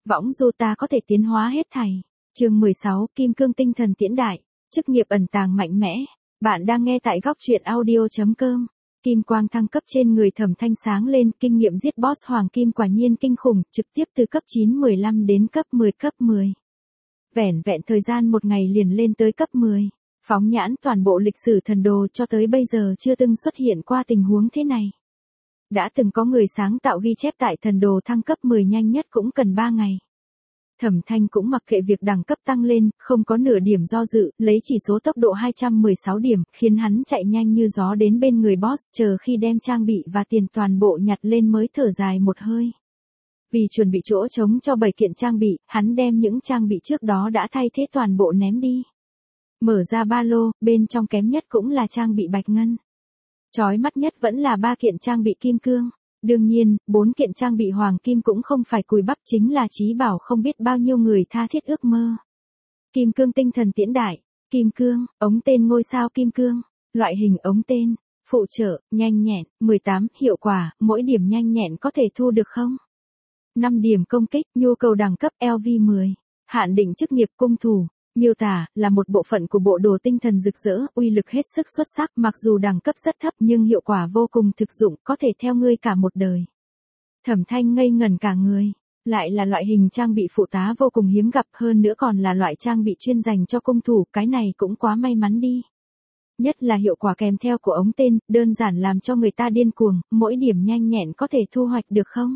Võng du ta có thể tiến hóa hết thảy. Chương 16, Kim Cương Tinh Thần Tiễn Đại, chức nghiệp ẩn tàng mạnh mẽ. Bạn đang nghe tại góc truyện audio.com. Kim quang thăng cấp trên người Thẩm Thanh sáng lên, kinh nghiệm giết boss hoàng kim quả nhiên kinh khủng, trực tiếp từ cấp 9-15 đến cấp 10. Vẻn vẹn thời gian một ngày liền lên tới cấp 10. Phóng nhãn toàn bộ lịch sử thần đồ cho tới bây giờ chưa từng xuất hiện qua tình huống thế này. Đã từng có người sáng tạo ghi chép tại thần đồ thăng cấp 10 nhanh nhất cũng cần 3 ngày. Thẩm Thanh cũng mặc kệ việc đẳng cấp tăng lên, không có nửa điểm do dự, lấy chỉ số tốc độ 216 điểm, khiến hắn chạy nhanh như gió đến bên người boss, chờ khi đem trang bị và tiền toàn bộ nhặt lên mới thở dài một hơi. Vì chuẩn bị chỗ trống cho 7 kiện trang bị, hắn đem những trang bị trước đó đã thay thế toàn bộ ném đi. Mở ra ba lô, bên trong kém nhất cũng là trang bị bạch ngân. Chói mắt nhất vẫn là 3 kiện trang bị kim cương. Đương nhiên, 4 kiện trang bị hoàng kim cũng không phải cùi bắp, chính là chí bảo không biết bao nhiêu người tha thiết ước mơ. Kim cương tinh thần tiễn đại, kim cương, ống tên ngôi sao kim cương, loại hình ống tên, phụ trợ, nhanh nhẹn, 18, hiệu quả, mỗi điểm nhanh nhẹn có thể thu được không? 5 điểm công kích, nhu cầu đẳng cấp LV10, hạn định chức nghiệp cung thủ. Miêu tả, là một bộ phận của bộ đồ tinh thần rực rỡ, uy lực hết sức xuất sắc, mặc dù đẳng cấp rất thấp nhưng hiệu quả vô cùng thực dụng, có thể theo ngươi cả một đời. Thẩm Thanh ngây ngẩn cả người, lại là loại hình trang bị phụ tá vô cùng hiếm gặp, hơn nữa còn là loại trang bị chuyên dành cho cung thủ, cái này cũng quá may mắn đi. Nhất là hiệu quả kèm theo của ống tên, đơn giản làm cho người ta điên cuồng, mỗi điểm nhanh nhẹn có thể thu hoạch được không?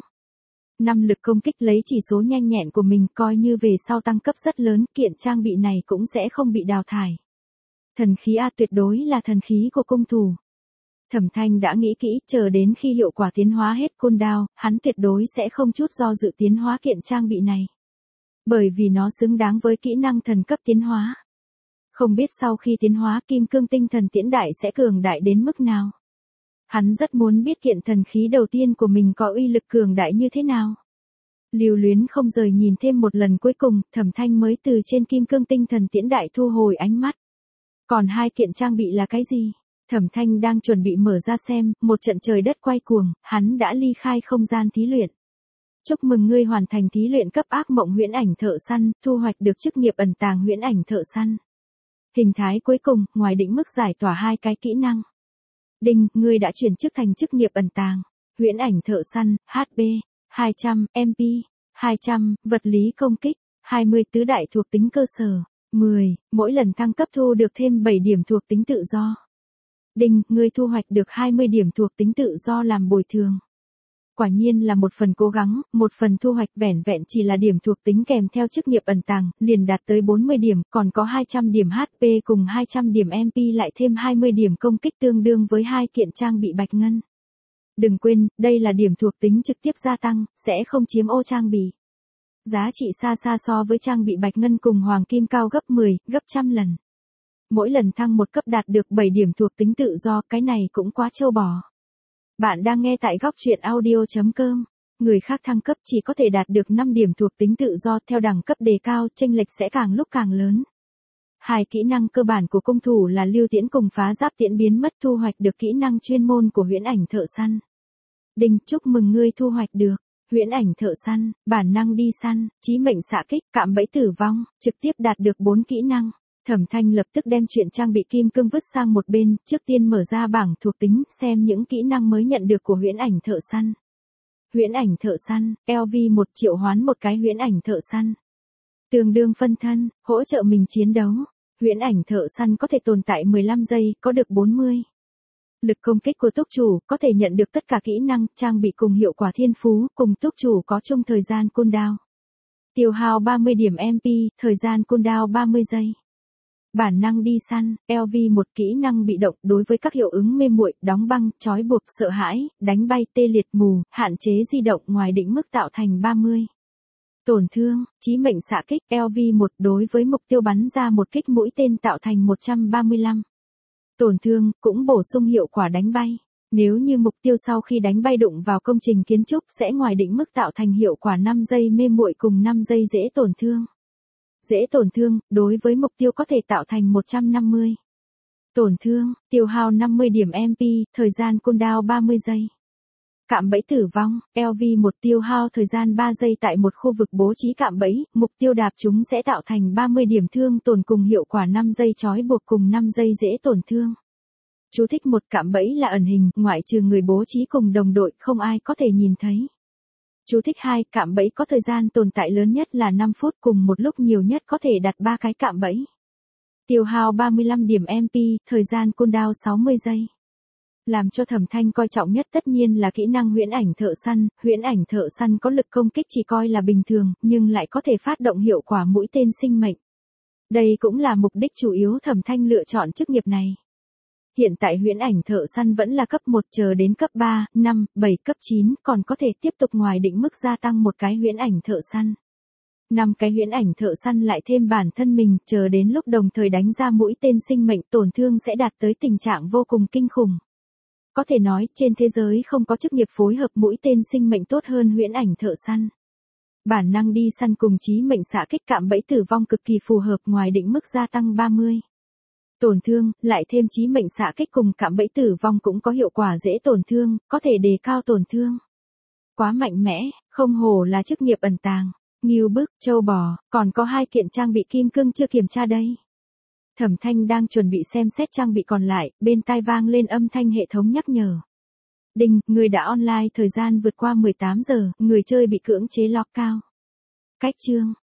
5 lực công kích, lấy chỉ số nhanh nhẹn của mình coi như về sau tăng cấp rất lớn, kiện trang bị này cũng sẽ không bị đào thải. Thần khí A, tuyệt đối là thần khí của cung thủ. Thẩm Thanh đã nghĩ kỹ, chờ đến khi hiệu quả tiến hóa hết cooldown, hắn tuyệt đối sẽ không chút do dự tiến hóa kiện trang bị này. Bởi vì nó xứng đáng với kỹ năng thần cấp tiến hóa. Không biết sau khi tiến hóa kim cương tinh thần tiễn đại sẽ cường đại đến mức nào. Hắn rất muốn biết kiện thần khí đầu tiên của mình có uy lực cường đại như thế nào. Lưu luyến không rời nhìn thêm một lần cuối cùng, Thẩm Thanh mới từ trên kim cương tinh thần tiễn đại thu hồi ánh mắt. Còn 2 kiện trang bị là cái gì? Thẩm Thanh đang chuẩn bị mở ra xem, một trận trời đất quay cuồng, hắn đã ly khai không gian thí luyện. Chúc mừng ngươi hoàn thành thí luyện cấp ác mộng huyễn ảnh thợ săn, thu hoạch được chức nghiệp ẩn tàng huyễn ảnh thợ săn. Hình thái cuối cùng, ngoài định mức giải tỏa 2 cái kỹ năng. Đinh, ngươi đã chuyển chức thành chức nghiệp ẩn tàng, huyễn ảnh thợ săn, HP, 200, MP, 200, vật lý công kích, 20 tứ đại thuộc tính cơ sở, 10, mỗi lần thăng cấp thu được thêm 7 điểm thuộc tính tự do. Đinh, ngươi thu hoạch được 20 điểm thuộc tính tự do làm bồi thường. Quả nhiên là một phần cố gắng, một phần thu hoạch, vẻn vẹn chỉ là điểm thuộc tính kèm theo chức nghiệp ẩn tàng, liền đạt tới 40 điểm, còn có 200 điểm HP cùng 200 điểm MP lại thêm 20 điểm công kích tương đương với 2 kiện trang bị bạch ngân. Đừng quên, đây là điểm thuộc tính trực tiếp gia tăng, sẽ không chiếm ô trang bị. Giá trị xa xa so với trang bị bạch ngân cùng hoàng kim cao gấp 10, gấp trăm lần. Mỗi lần thăng một cấp đạt được 7 điểm thuộc tính tự do, cái này cũng quá trâu bò. Bạn đang nghe tại góc truyện audio.com. Người khác thăng cấp chỉ có thể đạt được 5 điểm thuộc tính tự do, theo đẳng cấp đề cao, chênh lệch sẽ càng lúc càng lớn. 2 kỹ năng cơ bản của cung thủ là lưu tiễn cùng phá giáp tiễn biến mất, thu hoạch được kỹ năng chuyên môn của huyễn ảnh thợ săn. Đinh, chúc mừng ngươi thu hoạch được huyễn ảnh thợ săn, bản năng đi săn, chí mệnh xạ kích, cạm bẫy tử vong, trực tiếp đạt được 4 kỹ năng. Thẩm Thanh lập tức đem chuyện trang bị kim cương vứt sang một bên, trước tiên mở ra bảng thuộc tính, xem những kỹ năng mới nhận được của huyễn ảnh thợ săn. Huyễn ảnh thợ săn, LV1 triệu hoán một cái huyễn ảnh thợ săn. Tương đương phân thân, hỗ trợ mình chiến đấu. Huyễn ảnh thợ săn có thể tồn tại 15 giây, có được 40. Lực công kích của túc chủ, có thể nhận được tất cả kỹ năng, trang bị cùng hiệu quả thiên phú, cùng túc chủ có chung thời gian cooldown. Tiêu hao 30 điểm MP, thời gian cooldown 30 giây. Bản năng đi săn, LV1 kỹ năng bị động, đối với các hiệu ứng mê muội, đóng băng, trói buộc, sợ hãi, đánh bay, tê liệt, mù, hạn chế di động ngoài định mức tạo thành 30. Tổn thương, chí mệnh xạ kích, LV1 đối với mục tiêu bắn ra một kích mũi tên tạo thành 135. Tổn thương, cũng bổ sung hiệu quả đánh bay. Nếu như mục tiêu sau khi đánh bay đụng vào công trình kiến trúc sẽ ngoài định mức tạo thành hiệu quả 5 giây mê muội cùng 5 giây dễ tổn thương. Dễ tổn thương, đối với mục tiêu có thể tạo thành 150. Tổn thương, tiêu hao 50 điểm MP, thời gian cooldown 30 giây. Cạm bẫy tử vong, LV1 tiêu hao thời gian 3 giây tại một khu vực bố trí cạm bẫy, mục tiêu đạp chúng sẽ tạo thành 30 điểm thương tổn cùng hiệu quả 5 giây trói buộc cùng 5 giây dễ tổn thương. Chú thích: một cạm bẫy là ẩn hình, ngoại trừ người bố trí cùng đồng đội, không ai có thể nhìn thấy. Chú thích 2, cạm bẫy có thời gian tồn tại lớn nhất là 5 phút, cùng một lúc nhiều nhất có thể đặt 3 cái cạm bẫy. Tiêu hao 35 điểm MP, thời gian cooldown 60 giây. Làm cho Thẩm Thanh coi trọng nhất tất nhiên là kỹ năng huyễn ảnh thợ săn. Huyễn ảnh thợ săn có lực công kích chỉ coi là bình thường, nhưng lại có thể phát động hiệu quả mũi tên sinh mệnh. Đây cũng là mục đích chủ yếu Thẩm Thanh lựa chọn chức nghiệp này. Hiện tại huyễn ảnh thợ săn vẫn là cấp 1, chờ đến cấp 3, 5, 7, cấp 9 còn có thể tiếp tục ngoài định mức gia tăng một cái huyễn ảnh thợ săn. 5 cái huyễn ảnh thợ săn lại thêm bản thân mình, chờ đến lúc đồng thời đánh ra mũi tên sinh mệnh, tổn thương sẽ đạt tới tình trạng vô cùng kinh khủng. Có thể nói, trên thế giới không có chức nghiệp phối hợp mũi tên sinh mệnh tốt hơn huyễn ảnh thợ săn. Bản năng đi săn cùng chí mệnh xạ kích cạm bẫy tử vong cực kỳ phù hợp, ngoài định mức gia tăng 30 tổn thương, lại thêm chí mệnh xạ kích cùng cạm bẫy tử vong cũng có hiệu quả dễ tổn thương, có thể đề cao tổn thương. Quá mạnh mẽ, không hổ là chức nghiệp ẩn tàng. Ngưu bức, trâu bò, còn có 2 kiện trang bị kim cương chưa kiểm tra đây. Thẩm Thanh đang chuẩn bị xem xét trang bị còn lại, bên tai vang lên âm thanh hệ thống nhắc nhở. Đinh, người đã online thời gian vượt qua 18 giờ, người chơi bị cưỡng chế lock cao. Cách chương,